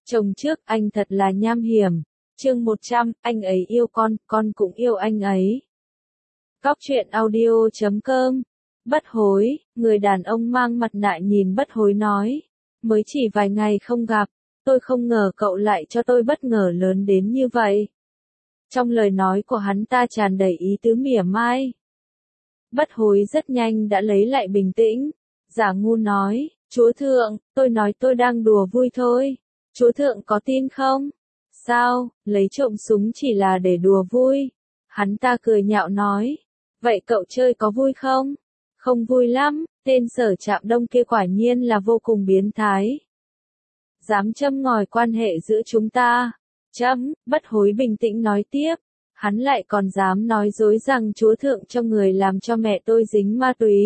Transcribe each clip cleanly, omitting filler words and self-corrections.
Chồng trước anh thật là nham hiểm. Chương 100, anh ấy yêu con cũng yêu anh ấy. Cóc truyện audio.com. Bất hối, người đàn ông mang mặt nạ nhìn bất hối nói. Mới chỉ vài ngày không gặp, tôi không ngờ cậu lại cho tôi bất ngờ lớn đến như vậy. Trong lời nói của hắn ta tràn đầy ý tứ mỉa mai. Bất hối rất nhanh đã lấy lại bình tĩnh. Giả ngu nói, chúa thượng, tôi nói tôi đang đùa vui thôi. Chúa thượng có tin không? Sao, lấy trộm súng chỉ là để đùa vui? Hắn ta cười nhạo nói. Vậy cậu chơi có vui không? Không vui lắm, tên Sở Trạm Đông kia quả nhiên là vô cùng biến thái. Dám châm ngòi quan hệ giữa chúng ta. Bất hối bình tĩnh nói tiếp. Hắn lại còn dám nói dối rằng chúa thượng cho người làm cho mẹ tôi dính ma túy.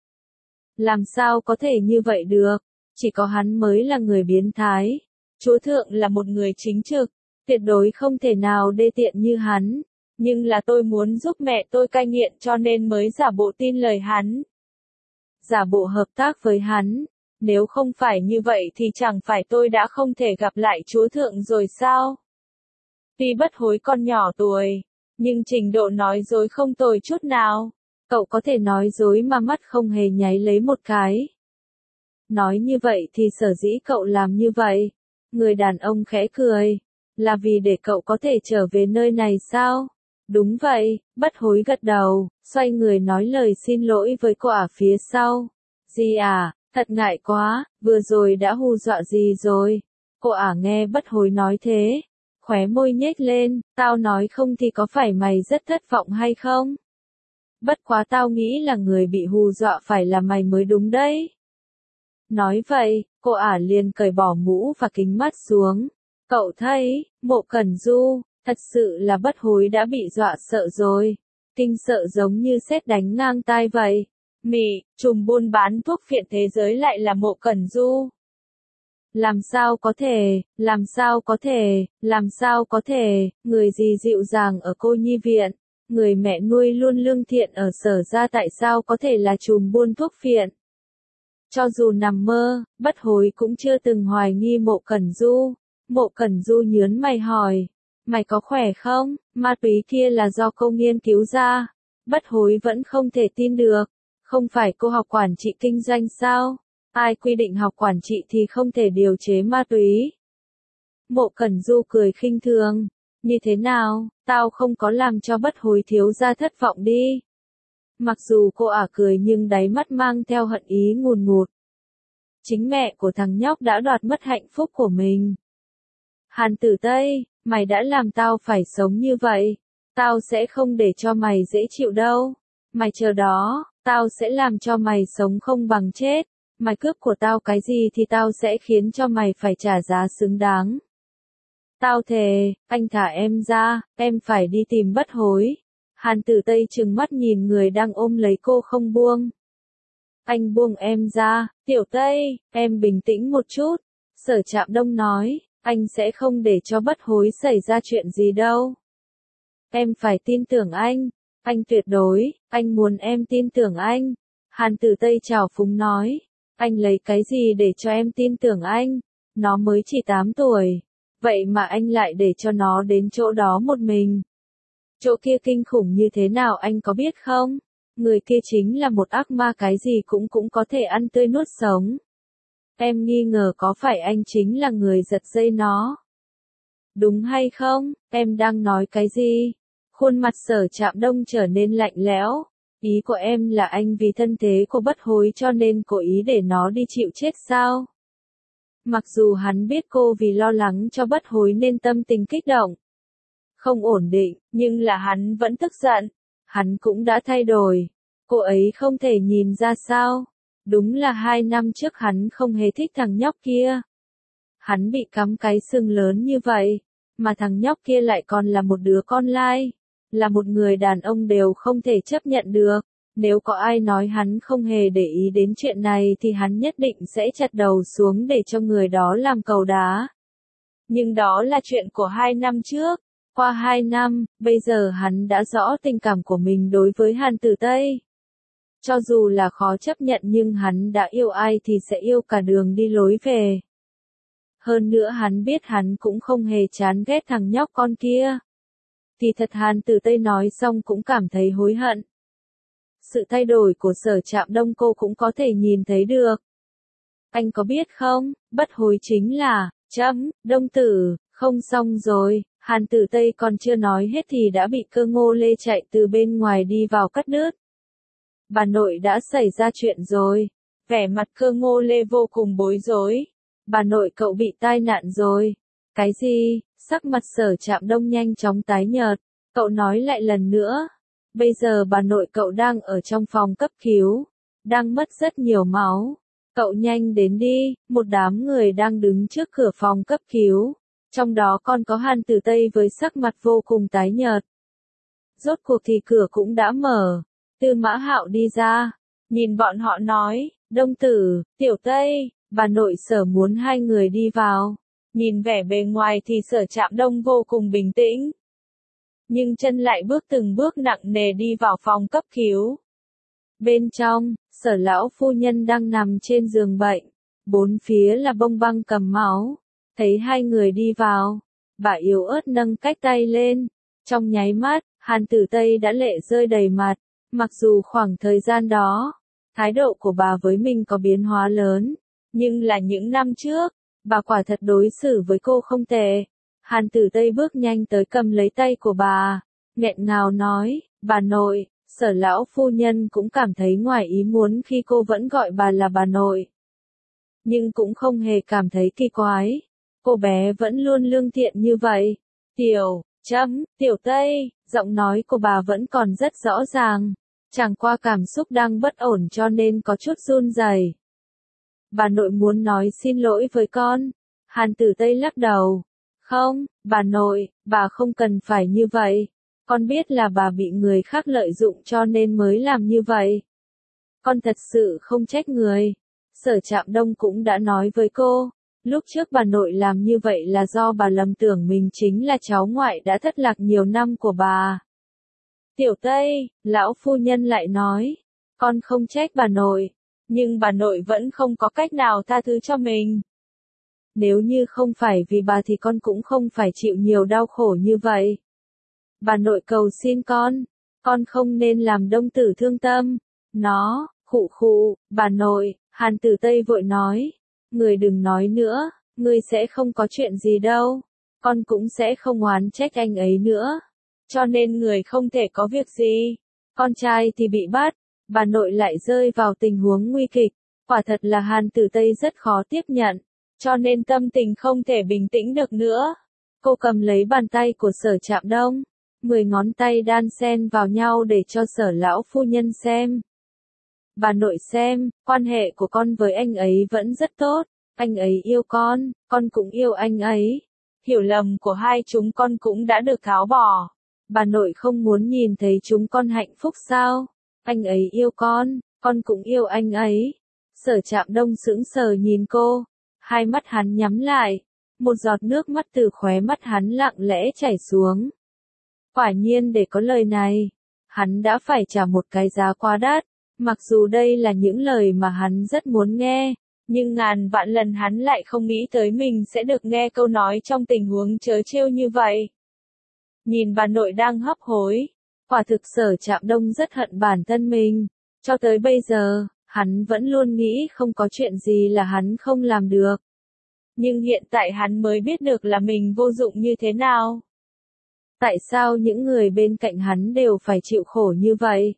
Làm sao có thể như vậy được? Chỉ có hắn mới là người biến thái. Chúa thượng là một người chính trực, tuyệt đối không thể nào đê tiện như hắn. Nhưng là tôi muốn giúp mẹ tôi cai nghiện cho nên mới giả bộ tin lời hắn. Giả bộ hợp tác với hắn. Nếu không phải như vậy thì chẳng phải tôi đã không thể gặp lại chúa thượng rồi sao? Tuy bất hối còn nhỏ tuổi, nhưng trình độ nói dối không tồi chút nào. Cậu có thể nói dối mà mắt không hề nháy lấy một cái. Nói như vậy thì sở dĩ cậu làm như vậy. Người đàn ông khẽ cười. Là vì để cậu có thể trở về nơi này sao? Đúng vậy, bất hối gật đầu, xoay người nói lời xin lỗi với cô ả phía sau. Dì à, thật ngại quá, vừa rồi đã hù dọa dì rồi. Cô ả nghe bất hối nói thế. Khóe môi nhếch lên, tao nói không thì có phải mày rất thất vọng hay không? Bất quá tao nghĩ là người bị hù dọa phải là mày mới đúng đấy. Nói vậy, cô ả liền cởi bỏ mũ và kính mắt xuống. Cậu thấy, Mộ Cẩn Du, thật sự là bất hối đã bị dọa sợ rồi. Kinh sợ giống như sét đánh ngang tai vậy. Trùm buôn bán thuốc phiện thế giới lại là Mộ Cẩn Du. Làm sao có thể, làm sao có thể, làm sao có thể, người gì dịu dàng ở cô nhi viện, người mẹ nuôi luôn lương thiện ở Sở gia tại sao có thể là trùm buôn thuốc phiện. Cho dù nằm mơ, bất hối cũng chưa từng hoài nghi Mộ Cẩn Du. Mộ Cẩn Du nhớn mày hỏi, mày có khỏe không, ma túy kia là do cô nghiên cứu ra. Bất hối vẫn không thể tin được, không phải cô học quản trị kinh doanh sao? Ai quy định học quản trị thì không thể điều chế ma túy? Mộ Cẩn Du cười khinh thường, như thế nào, tao không có làm cho bất hối thiếu gia thất vọng đi. Mặc dù cô ả cười nhưng đáy mắt mang theo hận ý ngùn ngụt. Chính mẹ của thằng nhóc đã đoạt mất hạnh phúc của mình. Hàn Tử Tây, mày đã làm tao phải sống như vậy. Tao sẽ không để cho mày dễ chịu đâu. Mày chờ đó, tao sẽ làm cho mày sống không bằng chết. Mày cướp của tao cái gì thì tao sẽ khiến cho mày phải trả giá xứng đáng. Tao thề, anh thả em ra, em phải đi tìm bất hối. Hàn Tử Tây trừng mắt nhìn người đang ôm lấy cô không buông. Anh buông em ra, Tiểu Tây, em bình tĩnh một chút. Sở Trạm Đông nói, anh sẽ không để cho bất hối xảy ra chuyện gì đâu. Em phải tin tưởng anh tuyệt đối, anh muốn em tin tưởng anh. Hàn Tử Tây trào phúng nói, anh lấy cái gì để cho em tin tưởng anh, nó mới chỉ 8 tuổi. Vậy mà anh lại để cho nó đến chỗ đó một mình. Chỗ kia kinh khủng như thế nào anh có biết không? Người kia chính là một ác ma cái gì cũng có thể ăn tươi nuốt sống. Em nghi ngờ có phải anh chính là người giật dây nó. Đúng hay không, em đang nói cái gì? Khuôn mặt Sở Trạm Đông trở nên lạnh lẽo. Ý của em là anh vì thân thế của bất hối cho nên cố ý để nó đi chịu chết sao? Mặc dù hắn biết cô vì lo lắng cho bất hối nên tâm tình kích động, không ổn định, nhưng là hắn vẫn tức giận. Hắn cũng đã thay đổi. Cô ấy không thể nhìn ra sao? Đúng là 2 năm trước hắn không hề thích thằng nhóc kia. Hắn bị cắm cái sừng lớn như vậy, mà thằng nhóc kia lại còn là một đứa con lai, là một người đàn ông đều không thể chấp nhận được. Nếu có ai nói hắn không hề để ý đến chuyện này thì hắn nhất định sẽ chặt đầu xuống để cho người đó làm cầu đá. Nhưng đó là chuyện của 2 năm trước. Qua 2 năm, bây giờ hắn đã rõ tình cảm của mình đối với Hàn Tử Tây. Cho dù là khó chấp nhận nhưng hắn đã yêu ai thì sẽ yêu cả đường đi lối về. Hơn nữa hắn biết hắn cũng không hề chán ghét thằng nhóc con kia. Thì thật Hàn Tử Tây nói xong cũng cảm thấy hối hận. Sự thay đổi của Sở Trạm Đông cô cũng có thể nhìn thấy được. Anh có biết không, bất hối chính là, Đông Tử, không xong rồi, Hàn Tử Tây còn chưa nói hết thì đã bị Cơ Ngô Lê chạy từ bên ngoài đi vào cắt đứt. Bà nội đã xảy ra chuyện rồi. Vẻ mặt Cơ Ngô Lê vô cùng bối rối. Bà nội cậu bị tai nạn rồi. Cái gì? Sắc mặt Sở Trạm Đông nhanh chóng tái nhợt. Cậu nói lại lần nữa. Bây giờ bà nội cậu đang ở trong phòng cấp cứu. Đang mất rất nhiều máu. Cậu nhanh đến đi, một đám người đang đứng trước cửa phòng cấp cứu. Trong đó còn có Hàn Tử Tây với sắc mặt vô cùng tái nhợt. Rốt cuộc thì cửa cũng đã mở. Tư Mã Hạo đi ra. Nhìn bọn họ nói, Đông Tử, Tiểu Tây, bà nội Sở muốn hai người đi vào. Nhìn vẻ bề ngoài thì Sở Trạm Đông vô cùng bình tĩnh. Nhưng chân lại bước từng bước nặng nề đi vào phòng cấp cứu. Bên trong, Sở lão phu nhân đang nằm trên giường bệnh. Bốn phía là bông băng cầm máu. Thấy hai người đi vào, bà yếu ớt nâng cách tay lên. Trong nháy mắt, Hàn Tử Tây đã lệ rơi đầy mặt. Mặc dù khoảng thời gian đó, thái độ của bà với mình có biến hóa lớn. Nhưng là những năm trước, bà quả thật đối xử với cô không tệ. Hàn Tử Tây bước nhanh tới cầm lấy tay của bà. Nghẹn ngào nói, bà nội. Sở lão phu nhân cũng cảm thấy ngoài ý muốn khi cô vẫn gọi bà là bà nội. Nhưng cũng không hề cảm thấy kỳ quái. Cô bé vẫn luôn lương thiện như vậy. Tiểu Tây, giọng nói của bà vẫn còn rất rõ ràng. Chẳng qua cảm xúc đang bất ổn cho nên có chút run rẩy. Bà nội muốn nói xin lỗi với con. Hàn Tử Tây lắc đầu. Không, bà nội, bà không cần phải như vậy. Con biết là bà bị người khác lợi dụng cho nên mới làm như vậy. Con thật sự không trách người. Sở Trạm Đông cũng đã nói với cô. Lúc trước bà nội làm như vậy là do bà lầm tưởng mình chính là cháu ngoại đã thất lạc nhiều năm của bà. Tiểu Tây, lão phu nhân lại nói. Con không trách bà nội. Nhưng bà nội vẫn không có cách nào tha thứ cho mình. Nếu như không phải vì bà thì con cũng không phải chịu nhiều đau khổ như vậy. Bà nội cầu xin con không nên làm Đông Tử thương tâm. Nó, khụ, bà nội, Hàn Tử Tây vội nói. Người đừng nói nữa, người sẽ không có chuyện gì đâu. Con cũng sẽ không oán trách anh ấy nữa. Cho nên người không thể có việc gì. Con trai thì bị bắt, bà nội lại rơi vào tình huống nguy kịch. Quả thật là Hàn Tử Tây rất khó tiếp nhận. Cho nên tâm tình không thể bình tĩnh được nữa. Cô cầm lấy bàn tay của Sở Trạm Đông. 10 ngón tay đan xen vào nhau để cho Sở lão phu nhân xem. Bà nội xem, quan hệ của con với anh ấy vẫn rất tốt. Anh ấy yêu con cũng yêu anh ấy. Hiểu lầm của hai chúng con cũng đã được tháo bỏ. Bà nội không muốn nhìn thấy chúng con hạnh phúc sao? Anh ấy yêu con cũng yêu anh ấy. Sở Trạm Đông sững sờ nhìn cô. Hai mắt hắn nhắm lại. Một giọt nước mắt từ khóe mắt hắn lặng lẽ chảy xuống. Quả nhiên để có lời này, hắn đã phải trả một cái giá quá đắt. Mặc dù đây là những lời mà hắn rất muốn nghe, nhưng ngàn vạn lần hắn lại không nghĩ tới mình sẽ được nghe câu nói trong tình huống trớ trêu như vậy. Nhìn bà nội đang hấp hối, quả thực Sở Trạm Đông rất hận bản thân mình. Cho tới bây giờ, hắn vẫn luôn nghĩ không có chuyện gì là hắn không làm được. Nhưng hiện tại hắn mới biết được là mình vô dụng như thế nào. Tại sao những người bên cạnh hắn đều phải chịu khổ như vậy?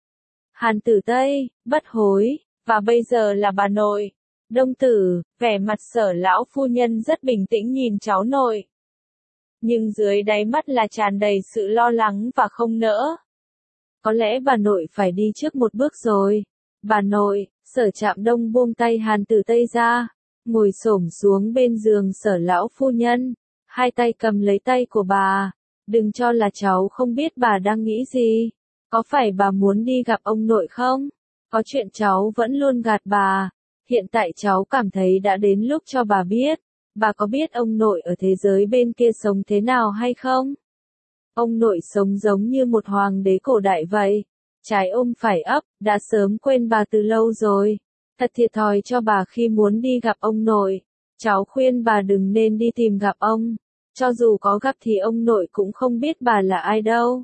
Hàn Tử Tây, bất hối, và bây giờ là bà nội. Đông Tử, vẻ mặt Sở lão phu nhân rất bình tĩnh nhìn cháu nội. Nhưng dưới đáy mắt là tràn đầy sự lo lắng và không nỡ. Có lẽ bà nội phải đi trước một bước rồi. Bà nội, Sở Trạm Đông buông tay Hàn Tử Tây ra, ngồi xổm xuống bên giường Sở lão phu nhân, hai tay cầm lấy tay của bà. Đừng cho là cháu không biết bà đang nghĩ gì. Có phải bà muốn đi gặp ông nội không? Có chuyện cháu vẫn luôn gạt bà. Hiện tại cháu cảm thấy đã đến lúc cho bà biết. Bà có biết ông nội ở thế giới bên kia sống thế nào hay không? Ông nội sống giống như một hoàng đế cổ đại vậy. Trái ôm phải ấp, đã sớm quên bà từ lâu rồi. Thật thiệt thòi cho bà khi muốn đi gặp ông nội. Cháu khuyên bà đừng nên đi tìm gặp ông. Cho dù có gặp thì ông nội cũng không biết bà là ai đâu.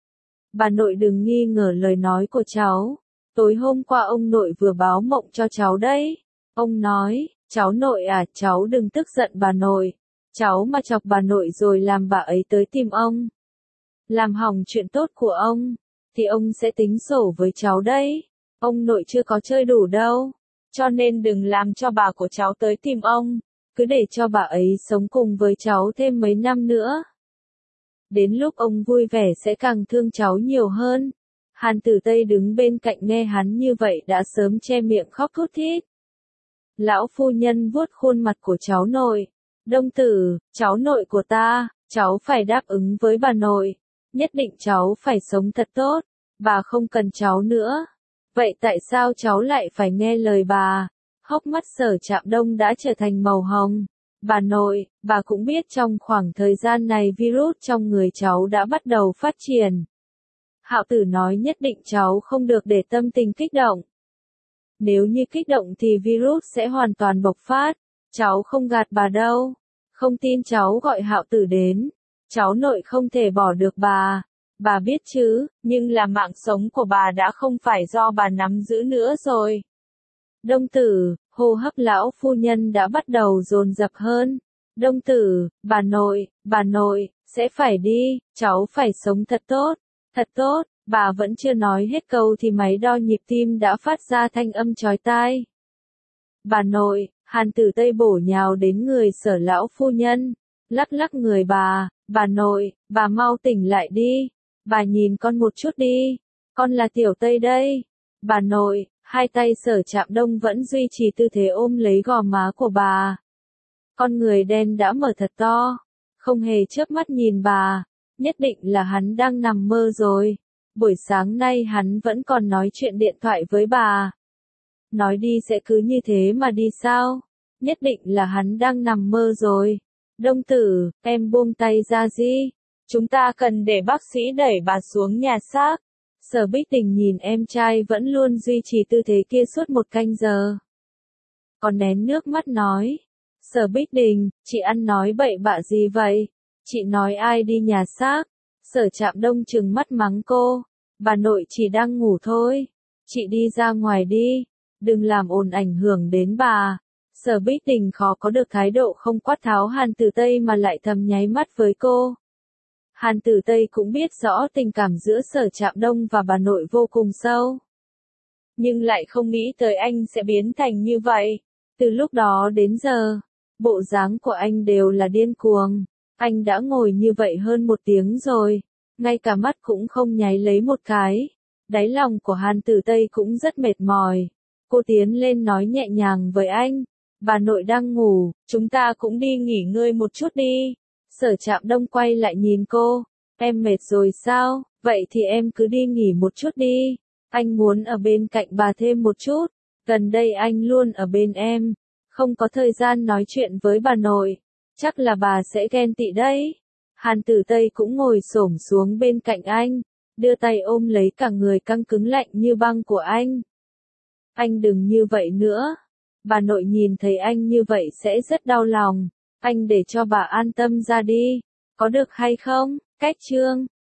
Bà nội đừng nghi ngờ lời nói của cháu. Tối hôm qua ông nội vừa báo mộng cho cháu đấy. Ông nói, cháu nội à, cháu đừng tức giận bà nội. Cháu mà chọc bà nội rồi làm bà ấy tới tìm ông, làm hỏng chuyện tốt của ông, thì ông sẽ tính sổ với cháu đấy. Ông nội chưa có chơi đủ đâu. Cho nên đừng làm cho bà của cháu tới tìm ông. Cứ để cho bà ấy sống cùng với cháu thêm mấy năm nữa. Đến lúc ông vui vẻ sẽ càng thương cháu nhiều hơn. Hàn Tử Tây đứng bên cạnh nghe hắn như vậy đã sớm che miệng khóc thút thít. Lão phu nhân vuốt khuôn mặt của cháu nội. Đông Tử, cháu nội của ta, cháu phải đáp ứng với bà nội. Nhất định cháu phải sống thật tốt. Bà không cần cháu nữa. Vậy tại sao cháu lại phải nghe lời bà? Hốc mắt Sở Trạm Đông đã trở thành màu hồng. Bà nội, bà cũng biết trong khoảng thời gian này virus trong người cháu đã bắt đầu phát triển. Hạo Tử nói nhất định cháu không được để tâm tình kích động. Nếu như kích động thì virus sẽ hoàn toàn bộc phát. Cháu không gạt bà đâu. Không tin cháu gọi Hạo Tử đến. Cháu nội không thể bỏ được bà. Bà biết chứ, nhưng là mạng sống của bà đã không phải do bà nắm giữ nữa rồi. Đông Tử, hô hấp lão phu nhân đã bắt đầu dồn dập hơn. Đông Tử, bà nội, sẽ phải đi, cháu phải sống thật tốt, bà vẫn chưa nói hết câu thì máy đo nhịp tim đã phát ra thanh âm chói tai. Bà nội, Hàn Tử Tây bổ nhào đến người Sở lão phu nhân, lắc lắc người bà nội, bà mau tỉnh lại đi, bà nhìn con một chút đi, con là Tiểu Tây đây. Bà nội, hai tay Sở Trạm Đông vẫn duy trì tư thế ôm lấy gò má của bà. Con người đen đã mở thật to, không hề chớp mắt nhìn bà, nhất định là hắn đang nằm mơ rồi. Buổi sáng nay hắn vẫn còn nói chuyện điện thoại với bà. Nói đi sẽ cứ như thế mà đi sao? Nhất định là hắn đang nằm mơ rồi. Đông Tử, em buông tay ra đi. Chúng ta cần để bác sĩ đẩy bà xuống nhà xác. Sở Bích Tình nhìn em trai vẫn luôn duy trì tư thế kia suốt 1 canh giờ. Còn nén nước mắt nói. Sở Bích Tình, chị ăn nói bậy bạ gì vậy? Chị nói ai đi nhà xác? Sở Trạm Đông trừng mắt mắng cô. Bà nội chỉ đang ngủ thôi. Chị đi ra ngoài đi. Đừng làm ồn ảnh hưởng đến bà. Sở Bích Tình khó có được thái độ không quát tháo Hàn Tử Tây mà lại thầm nháy mắt với cô. Hàn Tử Tây cũng biết rõ tình cảm giữa Sở Trạm Đông và bà nội vô cùng sâu. Nhưng lại không nghĩ tới anh sẽ biến thành như vậy. Từ lúc đó đến giờ, bộ dáng của anh đều là điên cuồng. Anh đã ngồi như vậy hơn 1 tiếng rồi, ngay cả mắt cũng không nháy lấy một cái. Đáy lòng của Hàn Tử Tây cũng rất mệt mỏi. Cô tiến lên nói nhẹ nhàng với anh. Bà nội đang ngủ, chúng ta cũng đi nghỉ ngơi một chút đi. Sở Trạm Đông quay lại nhìn cô. Em mệt rồi sao? Vậy thì em cứ đi nghỉ một chút đi. Anh muốn ở bên cạnh bà thêm một chút. Gần đây anh luôn ở bên em. Không có thời gian nói chuyện với bà nội. Chắc là bà sẽ ghen tị đấy. Hàn Tử Tây cũng ngồi xổm xuống bên cạnh anh. Đưa tay ôm lấy cả người căng cứng lạnh như băng của anh. Anh đừng như vậy nữa. Bà nội nhìn thấy anh như vậy sẽ rất đau lòng. Anh để cho bà an tâm ra đi. Có được hay không? Cách chương